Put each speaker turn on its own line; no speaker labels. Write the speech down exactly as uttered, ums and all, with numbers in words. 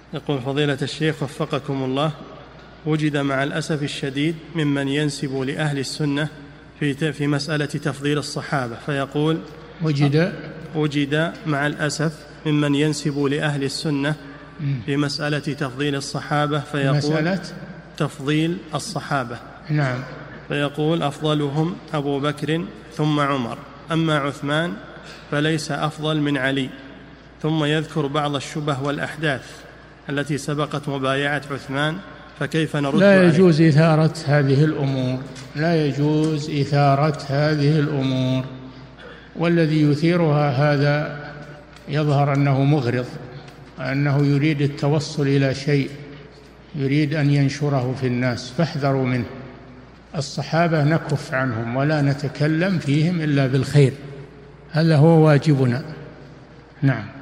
يقول فضيلة الشيخ وفقكم الله، وجد مع الأسف الشديد ممن ينسب لأهل السنة في في مسألة تفضيل الصحابة، فيقول
وجد
وجد مع الأسف ممن ينسب لأهل السنة في مسألة تفضيل الصحابة، فيقول
مسألة
تفضيل الصحابة،
نعم،
فيقول أفضلهم أبو بكر ثم عمر، أما عثمان فليس أفضل من علي، ثم يذكر بعض الشبه والأحداث التي سبقت مبايعة عثمان، فكيف نرد
لا
عليه؟
يجوز إثارة هذه الأمور، لا يجوز إثارة هذه الأمور، والذي يثيرها هذا يظهر أنه مغرض، أنه يريد التوصل إلى شيء، يريد أن ينشره في الناس، فاحذروا منه. الصحابة نكف عنهم ولا نتكلم فيهم إلا بالخير، هذا هو واجبنا. نعم.